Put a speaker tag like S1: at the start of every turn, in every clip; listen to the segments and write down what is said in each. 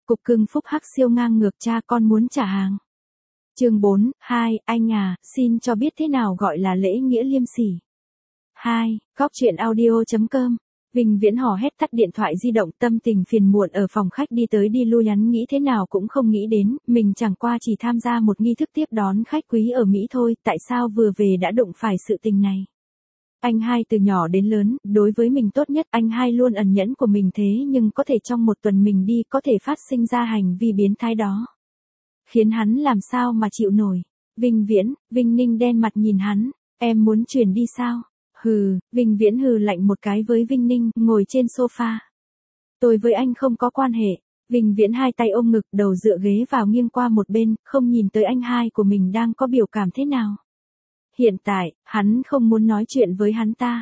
S1: Cục cưng phúc hắc siêu ngang ngược cha con muốn trả hàng. Chương 4, 2, anh à, xin cho biết thế nào gọi là lễ nghĩa liêm sỉ. 2, góc truyện audio.com. Vinh Viễn hò hét tắt điện thoại di động, tâm tình phiền muộn ở phòng khách đi tới đi lui, hắn nghĩ thế nào cũng không nghĩ đến, mình chẳng qua chỉ tham gia một nghi thức tiếp đón khách quý ở Mỹ thôi, tại sao vừa về đã đụng phải sự tình này. Anh hai từ nhỏ đến lớn, đối với mình tốt nhất, anh hai luôn ẩn nhẫn của mình, thế nhưng có thể trong một tuần mình đi có thể phát sinh ra hành vi biến thái đó. Khiến hắn làm sao mà chịu nổi. Vinh Viễn, Vinh Ninh đen mặt nhìn hắn, em muốn chuyển đi sao? Hừ, Vinh Viễn hừ lạnh một cái với Vinh Ninh, ngồi trên sofa. Tôi với anh không có quan hệ. Vinh Viễn hai tay ôm ngực, đầu dựa ghế vào nghiêng qua một bên, không nhìn tới anh hai của mình đang có biểu cảm thế nào. Hiện tại, hắn không muốn nói chuyện với hắn ta.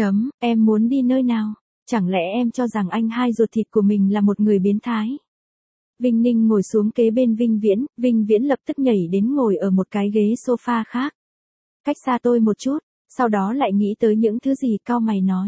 S1: Em muốn đi nơi nào? Chẳng lẽ em cho rằng anh hai ruột thịt của mình là một người biến thái? Vinh Ninh ngồi xuống kế bên Vinh Viễn lập tức nhảy đến ngồi ở một cái ghế sofa khác. Cách xa tôi một chút, sau đó lại nghĩ tới những thứ gì, cau mày nói.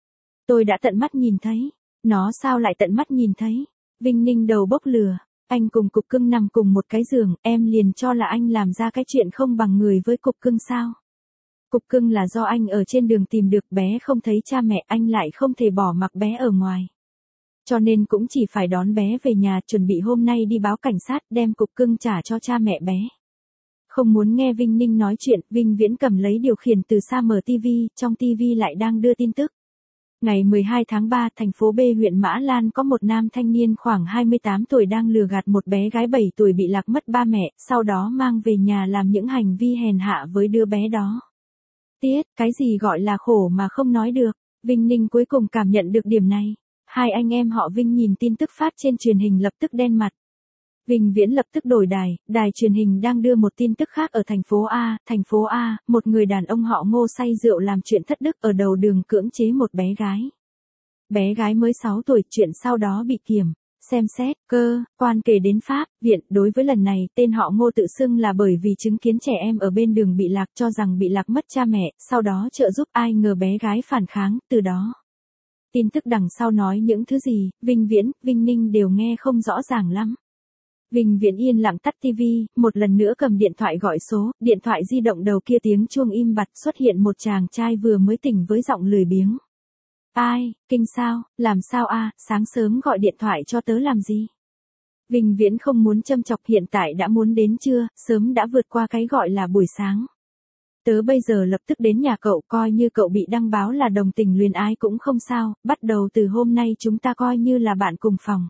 S1: Tôi đã tận mắt nhìn thấy. Nó sao lại tận mắt nhìn thấy? Vinh Ninh đầu bốc lửa. Anh cùng cục cưng nằm cùng một cái giường, em liền cho là anh làm ra cái chuyện không bằng người với cục cưng sao? Cục cưng là do anh ở trên đường tìm được, bé không thấy cha mẹ, anh lại không thể bỏ mặc bé ở ngoài. Cho nên cũng chỉ phải đón bé về nhà, chuẩn bị hôm nay đi báo cảnh sát, đem cục cưng trả cho cha mẹ bé. Không muốn nghe Vinh Ninh nói chuyện, Vinh Viễn cầm lấy điều khiển từ xa mở TV, trong TV lại đang đưa tin tức. Ngày 12 tháng 3, thành phố B huyện Mã Lan có một nam thanh niên khoảng 28 tuổi đang lừa gạt một bé gái 7 tuổi bị lạc mất ba mẹ, sau đó mang về nhà làm những hành vi hèn hạ với đứa bé đó. Tiết, cái gì gọi là khổ mà không nói được, Vinh Ninh cuối cùng cảm nhận được điểm này. Hai anh em họ Vinh nhìn tin tức phát trên truyền hình lập tức đen mặt. Vinh Viễn lập tức đổi đài truyền hình đang đưa một tin tức khác ở thành phố A, một người đàn ông họ Ngô say rượu làm chuyện thất đức ở đầu đường cưỡng chế một bé gái. Bé gái mới 6 tuổi, chuyện sau đó bị kiểm xem xét, cơ quan kể đến Pháp, viện, đối với lần này, tên họ Ngô tự xưng là bởi vì chứng kiến trẻ em ở bên đường bị lạc, cho rằng bị lạc mất cha mẹ, sau đó trợ giúp, ai ngờ bé gái phản kháng, từ đó. Tin tức đằng sau nói những thứ gì, Vinh Viễn, Vinh Ninh đều nghe không rõ ràng lắm. Vinh Viễn yên lặng tắt TV, một lần nữa cầm điện thoại gọi số, điện thoại di động đầu kia tiếng chuông im bặt, xuất hiện một chàng trai vừa mới tỉnh với giọng lười biếng. Ai, kinh sao, làm sao a, sáng sớm gọi điện thoại cho tớ làm gì? Vinh Viễn không muốn châm chọc, hiện tại đã muốn đến trưa, sớm đã vượt qua cái gọi là buổi sáng. Tớ bây giờ lập tức đến nhà cậu, coi như cậu bị đăng báo là đồng tình luyến ái cũng không sao, bắt đầu từ hôm nay chúng ta coi như là bạn cùng phòng.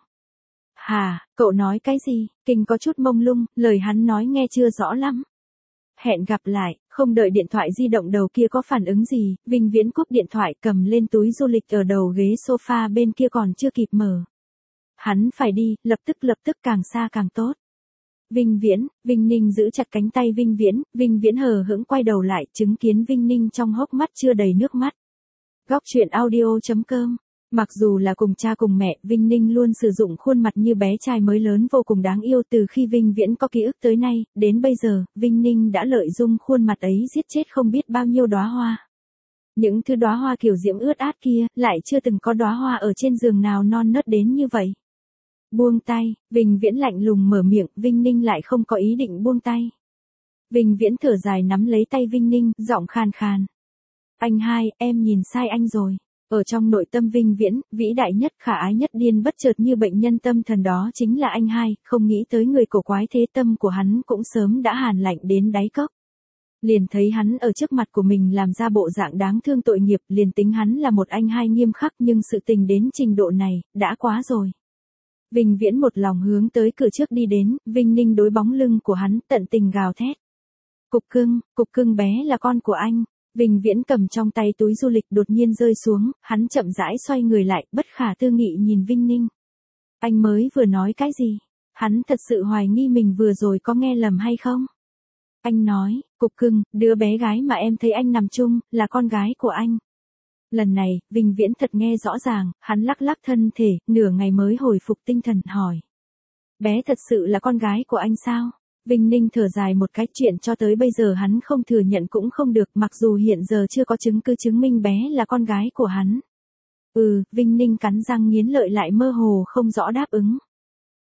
S1: Hà, cậu nói cái gì? Kinh có chút mông lung, lời hắn nói nghe chưa rõ lắm. Hẹn gặp lại, không đợi điện thoại di động đầu kia có phản ứng gì, Vinh Viễn cúp điện thoại, cầm lên túi du lịch ở đầu ghế sofa bên kia còn chưa kịp mở. Hắn phải đi, lập tức càng xa càng tốt. Vinh Viễn, Vinh Ninh giữ chặt cánh tay Vinh Viễn hờ hững quay đầu lại, chứng kiến Vinh Ninh trong hốc mắt chưa đầy nước mắt. Góc truyện audio.com. Mặc dù là cùng cha cùng mẹ, Vinh Ninh luôn sử dụng khuôn mặt như bé trai mới lớn vô cùng đáng yêu từ khi Vinh Viễn có ký ức tới nay, đến bây giờ, Vinh Ninh đã lợi dụng khuôn mặt ấy giết chết không biết bao nhiêu đóa hoa. Những thứ đóa hoa kiểu diễm ướt át kia, lại chưa từng có đóa hoa ở trên giường nào non nớt đến như vậy. Buông tay, Vinh Viễn lạnh lùng mở miệng, Vinh Ninh lại không có ý định buông tay. Vinh Viễn thở dài nắm lấy tay Vinh Ninh, giọng khàn khàn. Anh hai, em nhìn sai anh rồi. Ở trong nội tâm Vinh Viễn, vĩ đại nhất, khả ái nhất, điên bất chợt như bệnh nhân tâm thần đó chính là anh hai, không nghĩ tới người cổ quái thế tâm của hắn cũng sớm đã hàn lạnh đến đáy cốc. Liền thấy hắn ở trước mặt của mình làm ra bộ dạng đáng thương tội nghiệp, liền tính hắn là một anh hai nghiêm khắc nhưng sự tình đến trình độ này, đã quá rồi. Vinh Viễn một lòng hướng tới cửa trước đi đến, Vinh Ninh đối bóng lưng của hắn tận tình gào thét. Cục cưng bé là con của anh. Vinh Viễn cầm trong tay túi du lịch đột nhiên rơi xuống, hắn chậm rãi xoay người lại, bất khả tư nghị nhìn Vinh Ninh. Anh mới vừa nói cái gì? Hắn thật sự hoài nghi mình vừa rồi có nghe lầm hay không? Anh nói, cục cưng, đứa bé gái mà em thấy anh nằm chung, là con gái của anh. Lần này, Vinh Viễn thật nghe rõ ràng, hắn lắc lắc thân thể, nửa ngày mới hồi phục tinh thần hỏi. Bé thật sự là con gái của anh sao? Vinh Ninh thở dài một cái, chuyện cho tới bây giờ hắn không thừa nhận cũng không được, mặc dù hiện giờ chưa có chứng cứ chứng minh bé là con gái của hắn. Vinh Ninh cắn răng nghiến lợi lại mơ hồ không rõ đáp ứng.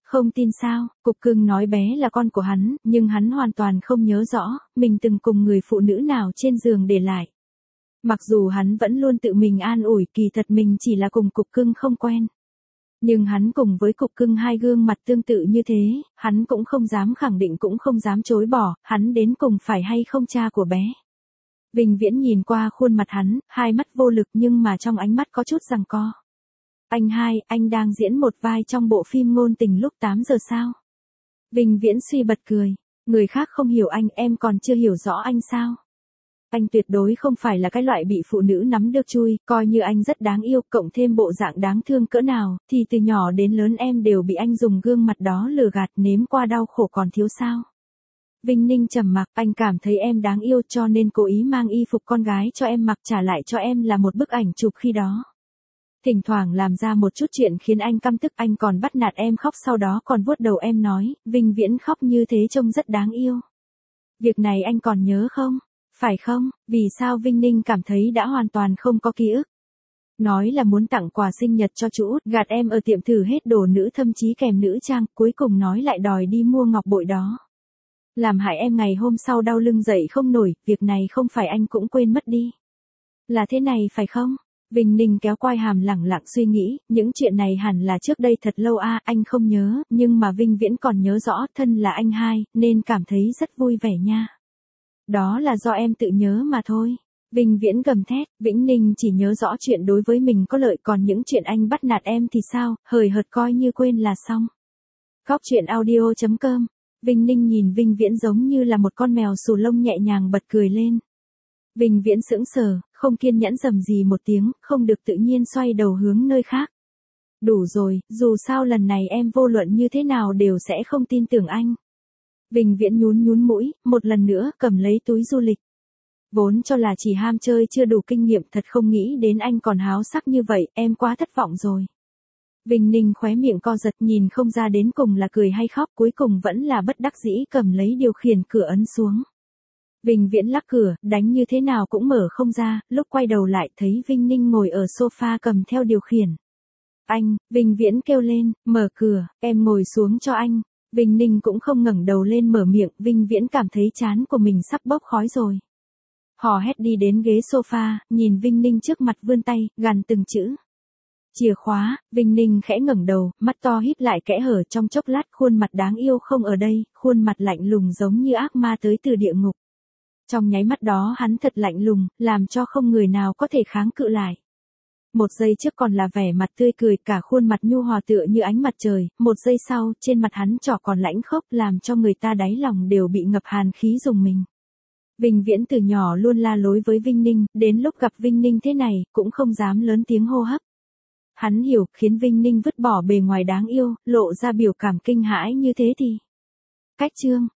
S1: Không tin sao, Cục Cưng nói bé là con của hắn, nhưng hắn hoàn toàn không nhớ rõ, mình từng cùng người phụ nữ nào trên giường để lại. Mặc dù hắn vẫn luôn tự mình an ủi, kỳ thật mình chỉ là cùng Cục Cưng không quen. Nhưng hắn cùng với Cục Cưng hai gương mặt tương tự như thế, hắn cũng không dám khẳng định cũng không dám chối bỏ, hắn đến cùng phải hay không cha của bé. Vinh Viễn nhìn qua khuôn mặt hắn, hai mắt vô lực nhưng mà trong ánh mắt có chút giằng co. Anh hai, anh đang diễn một vai trong bộ phim ngôn tình lúc 8 giờ sao? Vinh Viễn suy bật cười. Người khác không hiểu anh, em còn chưa hiểu rõ anh sao? Anh tuyệt đối không phải là cái loại bị phụ nữ nắm được chui, coi như anh rất đáng yêu, cộng thêm bộ dạng đáng thương cỡ nào, thì từ nhỏ đến lớn em đều bị anh dùng gương mặt đó lừa gạt, nếm qua đau khổ còn thiếu sao? Vinh Ninh trầm mặc, anh cảm thấy em đáng yêu cho nên cố ý mang y phục con gái cho em mặc, trả lại cho em là một bức ảnh chụp khi đó. Thỉnh thoảng làm ra một chút chuyện khiến anh căm tức, anh còn bắt nạt em khóc, sau đó còn vuốt đầu em nói, Vinh Viễn khóc như thế trông rất đáng yêu. Việc này anh còn nhớ không? Phải không? Vì sao Vinh Ninh cảm thấy đã hoàn toàn không có ký ức? Nói là muốn tặng quà sinh nhật cho chú út, gạt em ở tiệm thử hết đồ nữ, thậm chí kèm nữ trang, cuối cùng nói lại đòi đi mua ngọc bội đó. Làm hại em ngày hôm sau đau lưng dậy không nổi, việc này không phải anh cũng quên mất đi. Là thế này phải không? Vinh Ninh kéo quai hàm lẳng lặng suy nghĩ, những chuyện này hẳn là trước đây thật lâu anh không nhớ, nhưng mà Vinh Viễn còn nhớ rõ, thân là anh hai, nên cảm thấy rất vui vẻ nha. Đó là do em tự nhớ mà thôi. Vinh Viễn gầm thét, Vĩnh Ninh chỉ nhớ rõ chuyện đối với mình có lợi, còn những chuyện anh bắt nạt em thì sao, hời hợt coi như quên là xong. Góc truyện audio.com. Vinh Ninh nhìn Vinh Viễn giống như là một con mèo xù lông, nhẹ nhàng bật cười lên. Vinh Viễn sững sờ, không kiên nhẫn rầm rì một tiếng, không được tự nhiên xoay đầu hướng nơi khác. Đủ rồi, dù sao lần này em vô luận như thế nào đều sẽ không tin tưởng anh. Vinh Viễn nhún nhún mũi, một lần nữa cầm lấy túi du lịch. Vốn cho là chỉ ham chơi chưa đủ kinh nghiệm, thật không nghĩ đến anh còn háo sắc như vậy, em quá thất vọng rồi. Vinh Ninh khóe miệng co giật, nhìn không ra đến cùng là cười hay khóc, cuối cùng vẫn là bất đắc dĩ cầm lấy điều khiển cửa ấn xuống. Vinh Viễn lắc cửa, đánh như thế nào cũng mở không ra, lúc quay đầu lại thấy Vinh Ninh ngồi ở sofa cầm theo điều khiển. Anh, Vinh Viễn kêu lên, mở cửa, em ngồi xuống cho anh. Vinh Ninh cũng không ngẩng đầu lên mở miệng, Vinh Viễn cảm thấy trán của mình sắp bốc khói rồi. Hò hét đi đến ghế sofa, nhìn Vinh Ninh trước mặt vươn tay, gằn từng chữ. Chìa khóa. Vinh Ninh khẽ ngẩng đầu, mắt to híp lại kẽ hở, trong chốc lát khuôn mặt đáng yêu không ở đây, khuôn mặt lạnh lùng giống như ác ma tới từ địa ngục. Trong nháy mắt đó hắn thật lạnh lùng, làm cho không người nào có thể kháng cự lại. Một giây trước còn là vẻ mặt tươi cười, cả khuôn mặt nhu hòa tựa như ánh mặt trời, một giây sau, trên mặt hắn trỏ còn lãnh khốc, làm cho người ta đáy lòng đều bị ngập hàn khí rùng mình. Vinh Viễn từ nhỏ luôn la lối với Vinh Ninh, đến lúc gặp Vinh Ninh thế này, cũng không dám lớn tiếng hô hấp. Hắn hiểu, khiến Vinh Ninh vứt bỏ bề ngoài đáng yêu, lộ ra biểu cảm kinh hãi như thế thì. Cách chương.